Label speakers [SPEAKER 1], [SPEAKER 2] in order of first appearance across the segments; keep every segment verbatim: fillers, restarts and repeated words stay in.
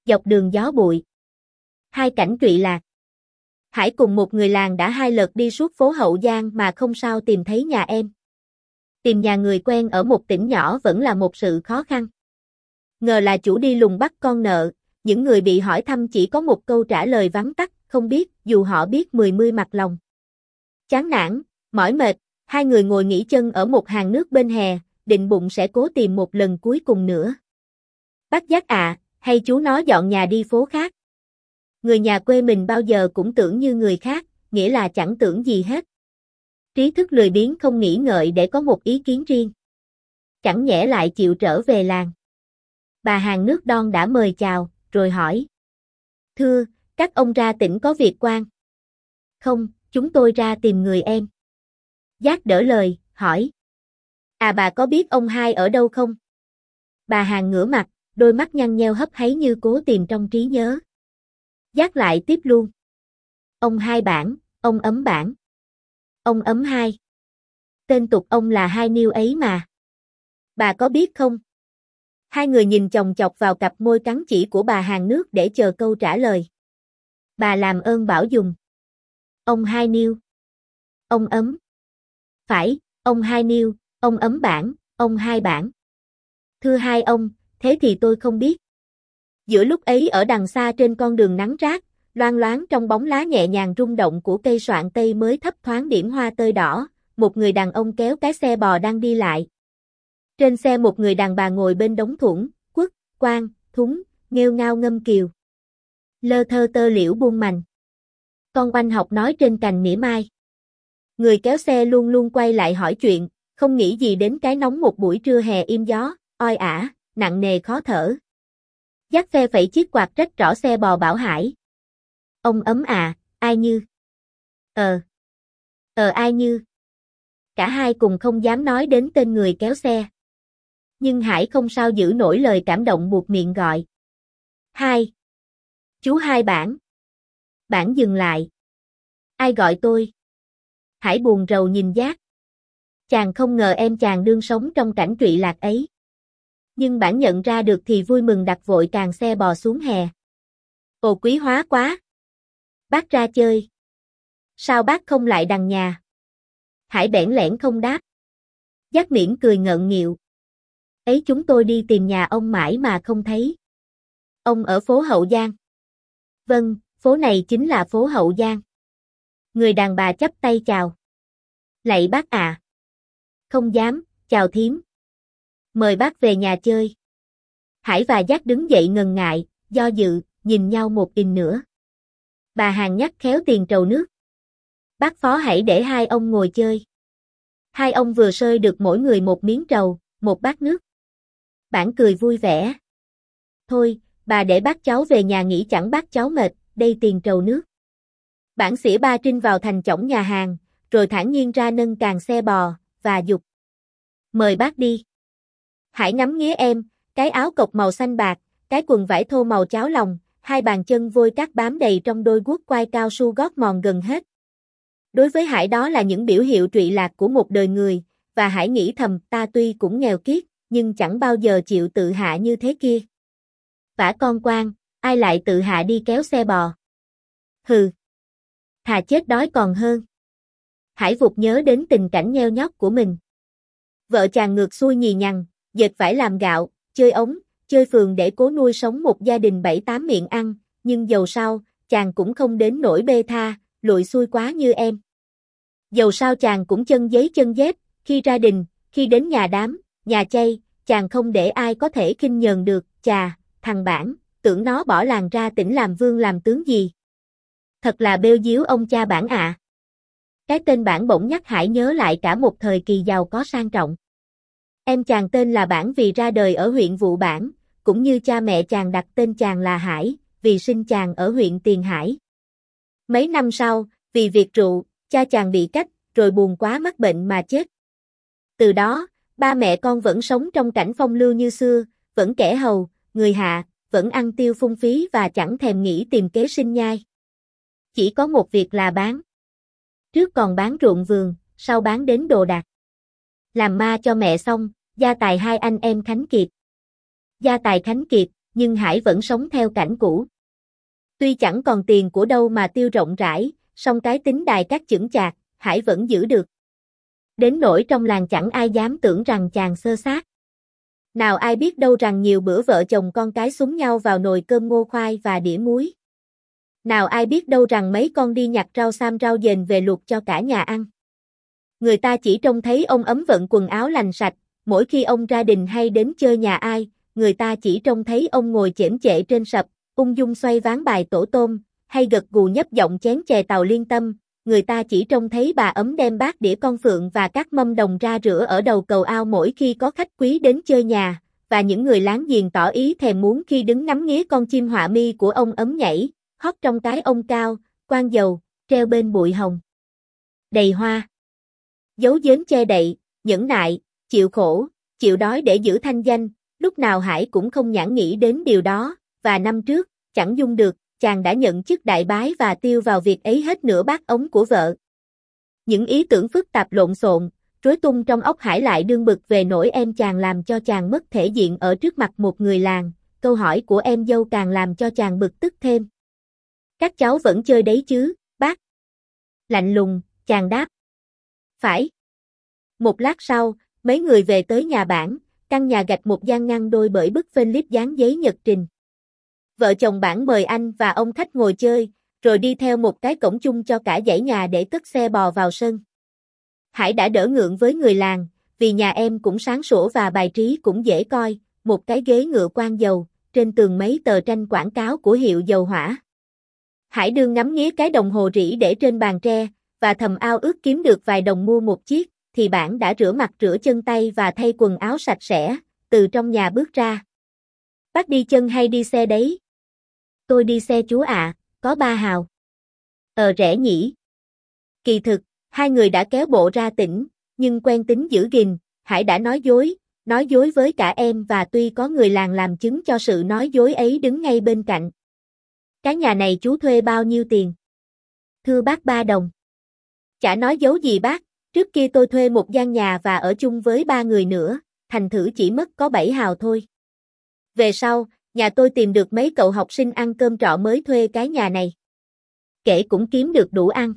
[SPEAKER 1] Dọc đường gió bụi. Hai cảnh trụy lạc. Hải cùng một người làng đã hai lượt đi suốt phố Hậu Giang mà không sao tìm thấy nhà em. Tìm nhà người quen ở một tỉnh nhỏ vẫn là một sự khó khăn. Ngờ là chủ đi lùng bắt con nợ, những người bị hỏi thăm chỉ có một câu trả lời vắn tắt, không biết, dù họ biết mười mươi mặt lòng. Chán nản, mỏi mệt, hai người ngồi nghỉ chân ở một hàng nước bên hè, định bụng sẽ cố tìm một lần cuối cùng nữa. Bác Giác à, hay chú nó dọn nhà đi phố khác. Người nhà quê mình bao giờ cũng tưởng như người khác, nghĩa là chẳng tưởng gì hết. Trí thức lười biếng không nghĩ ngợi để có một ý kiến riêng. Chẳng nhẽ lại chịu trở về làng. Bà hàng nước đon đã mời chào, rồi hỏi. Thưa, các ông ra tỉnh có việc quan? Không, chúng tôi ra tìm người em. Giác đỡ lời, hỏi. À bà có biết ông hai ở đâu không? Bà hàng ngửa mặt, đôi mắt nhăn nheo hấp háy như cố tìm trong trí nhớ. Giác lại tiếp luôn. Ông hai bản, ông ấm bản. Ông ấm hai. Tên tục ông là hai niêu ấy mà. Bà có biết không? Hai người nhìn chòng chọc vào cặp môi cắn chỉ của bà hàng nước để chờ câu trả lời. Bà làm ơn bảo dùng. Ông hai niêu. Ông ấm. Phải, ông hai niêu, ông ấm bản, ông hai bản. Thưa hai ông, thế thì tôi không biết. Giữa lúc ấy ở đằng xa trên con đường nắng rát, loang loáng trong bóng lá nhẹ nhàng rung động của cây soạn tây mới thấp thoáng điểm hoa tơi đỏ, một người đàn ông kéo cái xe bò đang đi lại. Trên xe một người đàn bà ngồi bên đống thủng, quất, quan, thúng, nghêu ngao ngâm kiều. Lơ thơ tơ liễu buông mành. Con oanh học nói trên cành mỉa mai. Người kéo xe luôn luôn quay lại hỏi chuyện, không nghĩ gì đến cái nóng một buổi trưa hè im gió, oi ả, nặng nề khó thở. Giác phe phẩy chiếc quạt trách rõ xe bò bảo Hải. Ông ấm à, ai như? Ờ. Ờ ai như? Cả hai cùng không dám nói đến tên người kéo xe. Nhưng Hải không sao giữ nổi lời cảm động buộc miệng gọi. Hai. Chú hai bản. Bản dừng lại. Ai gọi tôi? Hải buồn rầu nhìn Giác. Chàng không ngờ em chàng đương sống trong cảnh trụy lạc ấy. Nhưng bản nhận ra được thì vui mừng đặt vội càng xe bò xuống hè. Ồ quý hóa quá. Bác ra chơi. Sao bác không lại đằng nhà? Hải bẽn lẽn không đáp. Giác mỉm cười ngượng nghịu. Ấy chúng tôi đi tìm nhà ông mãi mà không thấy. Ông ở phố Hậu Giang. Vâng, phố này chính là phố Hậu Giang. Người đàn bà chắp tay chào. Lạy bác à. Không dám, chào thím. Mời bác về nhà chơi. Hải và Giác đứng dậy ngần ngại, do dự, nhìn nhau một in nữa. Bà hàng nhắc khéo tiền trầu nước. Bác phó hãy để hai ông ngồi chơi. Hai ông vừa sơi được mỗi người một miếng trầu, một bát nước. Bản cười vui vẻ. Thôi, bà để bác cháu về nhà nghỉ chẳng bác cháu mệt, đây tiền trầu nước. Bản xỉa ba trinh vào thành chổng nhà hàng, rồi thản nhiên ra nâng càng xe bò, và dục. Mời bác đi. Hải ngắm nghía em, cái áo cộc màu xanh bạc, cái quần vải thô màu cháo lòng, hai bàn chân vôi cát bám đầy trong đôi guốc quai cao su gót mòn gần hết. Đối với Hải đó là những biểu hiệu trụy lạc của một đời người, và Hải nghĩ thầm ta tuy cũng nghèo kiết, nhưng chẳng bao giờ chịu tự hạ như thế kia. Vả con quan, ai lại tự hạ đi kéo xe bò? Hừ. Thà chết đói còn hơn. Hải vụt nhớ đến tình cảnh nheo nhóc của mình. Vợ chàng ngược xuôi nhì nhằng, dệt vải làm gạo, chơi ống, chơi phường để cố nuôi sống một gia đình bảy tám miệng ăn, nhưng dầu sao, chàng cũng không đến nỗi bê tha, lụi xuôi quá như em. Dầu sao chàng cũng chân giấy chân dép, khi ra đình, khi đến nhà đám, nhà chay, chàng không để ai có thể khinh nhờn được, chà, thằng Bản, tưởng nó bỏ làng ra tỉnh làm vương làm tướng gì. Thật là bêu díu ông cha Bản ạ. À. Cái tên Bản bỗng nhắc Hải nhớ lại cả một thời kỳ giàu có sang trọng. Em chàng tên là Bản vì ra đời ở huyện Vụ Bản, cũng như cha mẹ chàng đặt tên chàng là Hải, vì sinh chàng ở huyện Tiền Hải. Mấy năm sau, vì việc rượu, cha chàng bị cách, rồi buồn quá mắc bệnh mà chết. Từ đó, ba mẹ con vẫn sống trong cảnh phong lưu như xưa, vẫn kẻ hầu, người hạ, vẫn ăn tiêu phung phí và chẳng thèm nghĩ tìm kế sinh nhai. Chỉ có một việc là bán. Trước còn bán ruộng vườn, sau bán đến đồ đạc. Làm ma cho mẹ xong, gia tài hai anh em Khánh Kiệt. Gia tài Khánh Kiệt, nhưng Hải vẫn sống theo cảnh cũ. Tuy chẳng còn tiền của đâu mà tiêu rộng rãi, song cái tính đài các chững chạc, Hải vẫn giữ được. Đến nỗi trong làng chẳng ai dám tưởng rằng chàng xơ xác. Nào ai biết đâu rằng nhiều bữa vợ chồng con cái súng nhau vào nồi cơm ngô khoai và đĩa muối. Nào ai biết đâu rằng mấy con đi nhặt rau sam rau dền về luộc cho cả nhà ăn. Người ta chỉ trông thấy ông ấm vận quần áo lành sạch, mỗi khi ông ra đình hay đến chơi nhà ai, người ta chỉ trông thấy ông ngồi chễm chệ trên sập, ung dung xoay ván bài tổ tôm, hay gật gù nhấp giọng chén chè tàu Liên Tâm, người ta chỉ trông thấy bà ấm đem bát đĩa con phượng và các mâm đồng ra rửa ở đầu cầu ao mỗi khi có khách quý đến chơi nhà, và những người láng giềng tỏ ý thèm muốn khi đứng ngắm nghía con chim họa mi của ông ấm nhảy, hót trong cái ông cao, quan dầu, treo bên bụi hồng. Đầy hoa. Giấu giếm che đậy, nhẫn nại, chịu khổ, chịu đói để giữ thanh danh, lúc nào Hải cũng không nhãn nghĩ đến điều đó, và năm trước, chẳng dung được, chàng đã nhận chức đại bái và tiêu vào việc ấy hết nửa bát ống của vợ. Những ý tưởng phức tạp lộn xộn, rối tung trong óc Hải lại đương bực về nỗi em chàng làm cho chàng mất thể diện ở trước mặt một người làng, câu hỏi của em dâu càng làm cho chàng bực tức thêm. Các cháu vẫn chơi đấy chứ, bác? Lạnh lùng, chàng đáp. Phải. Một lát sau, mấy người về tới nhà bản, căn nhà gạch một gian ngăn đôi bởi bức phên lip dán giấy nhật trình. Vợ chồng bản mời anh và ông khách ngồi chơi, rồi đi theo một cái cổng chung cho cả dãy nhà để cất xe bò vào sân. Hải đã đỡ ngượng với người làng, vì nhà em cũng sáng sủa và bài trí cũng dễ coi, một cái ghế ngựa quan dầu, trên tường mấy tờ tranh quảng cáo của hiệu dầu hỏa. Hải đương ngắm nghía cái đồng hồ rỉ để trên bàn tre, và thầm ao ước kiếm được vài đồng mua một chiếc, thì bản đã rửa mặt rửa chân tay và thay quần áo sạch sẽ, từ trong nhà bước ra. Bác đi chân hay đi xe đấy? Tôi đi xe chú ạ, có ba hào. Ờ rẻ nhỉ. Kỳ thực, hai người đã kéo bộ ra tỉnh, nhưng quen tính giữ gìn, Hải đã nói dối, nói dối với cả em và tuy có người làng làm chứng cho sự nói dối ấy đứng ngay bên cạnh. Cái nhà này chú thuê bao nhiêu tiền? Thưa bác ba đồng. Chả nói dấu gì bác, trước kia tôi thuê một gian nhà và ở chung với ba người nữa, thành thử chỉ mất có bảy hào thôi. Về sau, nhà tôi tìm được mấy cậu học sinh ăn cơm trọ mới thuê cái nhà này. Kể cũng kiếm được đủ ăn.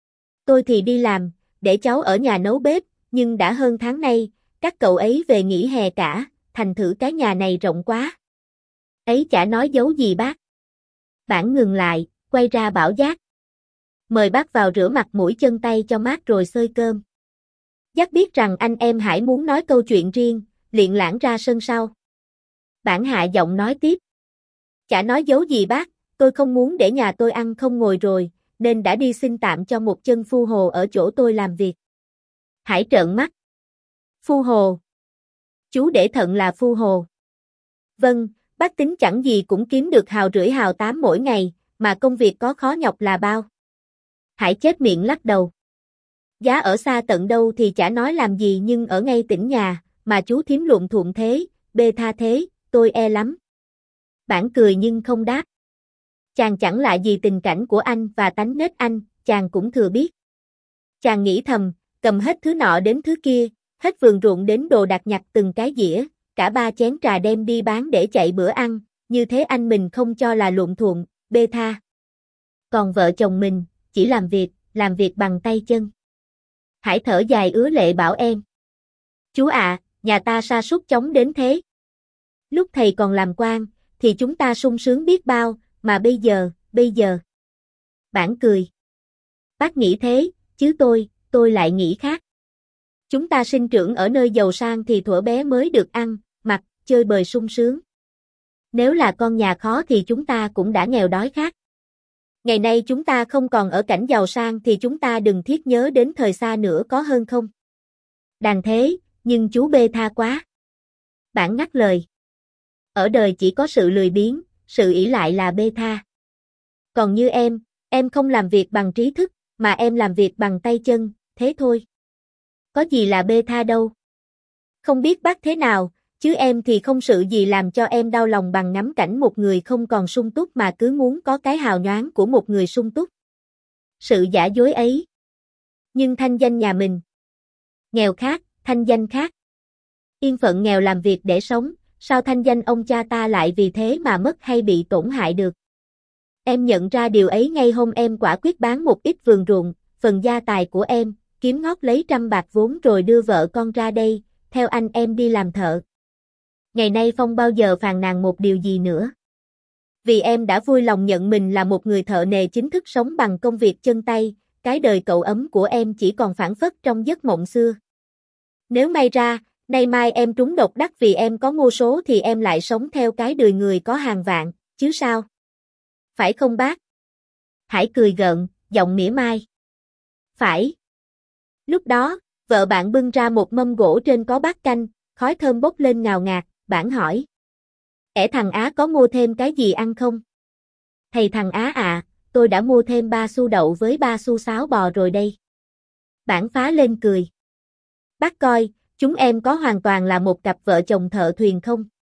[SPEAKER 1] Tôi thì đi làm, để cháu ở nhà nấu bếp, nhưng đã hơn tháng nay, các cậu ấy về nghỉ hè cả, thành thử cái nhà này rộng quá. Ấy chả nói dấu gì bác. Bản ngừng lại, quay ra bảo Giác. Mời bác vào rửa mặt mũi chân tay cho mát rồi xơi cơm. Giác biết rằng anh em Hải muốn nói câu chuyện riêng, liền lãng ra sân sau. Bản hạ giọng nói tiếp. Chả nói dấu gì bác, tôi không muốn để nhà tôi ăn không ngồi rồi, nên đã đi xin tạm cho một chân phu hồ ở chỗ tôi làm việc. Hải trợn mắt. Phu hồ. Chú để thận là phu hồ. Vâng, bác tính chẳng gì cũng kiếm được hào rưỡi hào tám mỗi ngày, mà công việc có khó nhọc là bao. Hải chết miệng lắc đầu. Giá ở xa tận đâu thì chả nói làm gì nhưng ở ngay tỉnh nhà, mà chú thím luộm thuộm thế, bê tha thế, tôi e lắm. Bản cười nhưng không đáp. Chàng chẳng lạ gì tình cảnh của anh và tánh nết anh, chàng cũng thừa biết. Chàng nghĩ thầm, cầm hết thứ nọ đến thứ kia, hết vườn ruộng đến đồ đạc nhặt từng cái dĩa, cả ba chén trà đem đi bán để chạy bữa ăn, như thế anh mình không cho là luộm thuộm, bê tha. Còn vợ chồng mình, chỉ làm việc, làm việc bằng tay chân. Hải thở dài ứa lệ bảo em. Chú ạ, nhà ta sa sút chóng đến thế. Lúc thầy còn làm quan, thì chúng ta sung sướng biết bao, mà bây giờ, bây giờ. Bản cười. Bác nghĩ thế, chứ tôi, tôi lại nghĩ khác. Chúng ta sinh trưởng ở nơi giàu sang thì thuở bé mới được ăn, mặc, chơi bời sung sướng. Nếu là con nhà khó thì chúng ta cũng đã nghèo đói khát. Ngày nay chúng ta không còn ở cảnh giàu sang thì chúng ta đừng thiết nhớ đến thời xa nữa có hơn không? Đàn thế, nhưng chú bê tha quá. Bản ngắt lời. Ở đời chỉ có sự lười biếng, sự ỷ lại là bê tha. Còn như em, em không làm việc bằng trí thức, mà em làm việc bằng tay chân, thế thôi. Có gì là bê tha đâu. Không biết bác thế nào, chứ em thì không sự gì làm cho em đau lòng bằng ngắm cảnh một người không còn sung túc mà cứ muốn có cái hào nhoáng của một người sung túc. Sự giả dối ấy. Nhưng thanh danh nhà mình. Nghèo khác, thanh danh khác. Yên phận nghèo làm việc để sống, sao thanh danh ông cha ta lại vì thế mà mất hay bị tổn hại được. Em nhận ra điều ấy ngay hôm em quả quyết bán một ít vườn ruộng, phần gia tài của em, kiếm ngót lấy trăm bạc vốn rồi đưa vợ con ra đây, theo anh em đi làm thợ. Ngày nay Phong bao giờ phàn nàn một điều gì nữa. Vì em đã vui lòng nhận mình là một người thợ nề chính thức sống bằng công việc chân tay, cái đời cậu ấm của em chỉ còn phảng phất trong giấc mộng xưa. Nếu may ra, nay mai em trúng độc đắc vì em có ngô số thì em lại sống theo cái đời người có hàng vạn, chứ sao? Phải không bác? Hải cười gượng, giọng mỉa mai. Phải. Lúc đó, vợ bạn bưng ra một mâm gỗ trên có bát canh, khói thơm bốc lên ngào ngạt, bạn hỏi. Ẻ thằng Á có mua thêm cái gì ăn không? Thầy thằng Á à, tôi đã mua thêm ba xu đậu với ba xu sáo bò rồi đây. Bạn phá lên cười. Bác coi, chúng em có hoàn toàn là một cặp vợ chồng thợ thuyền không?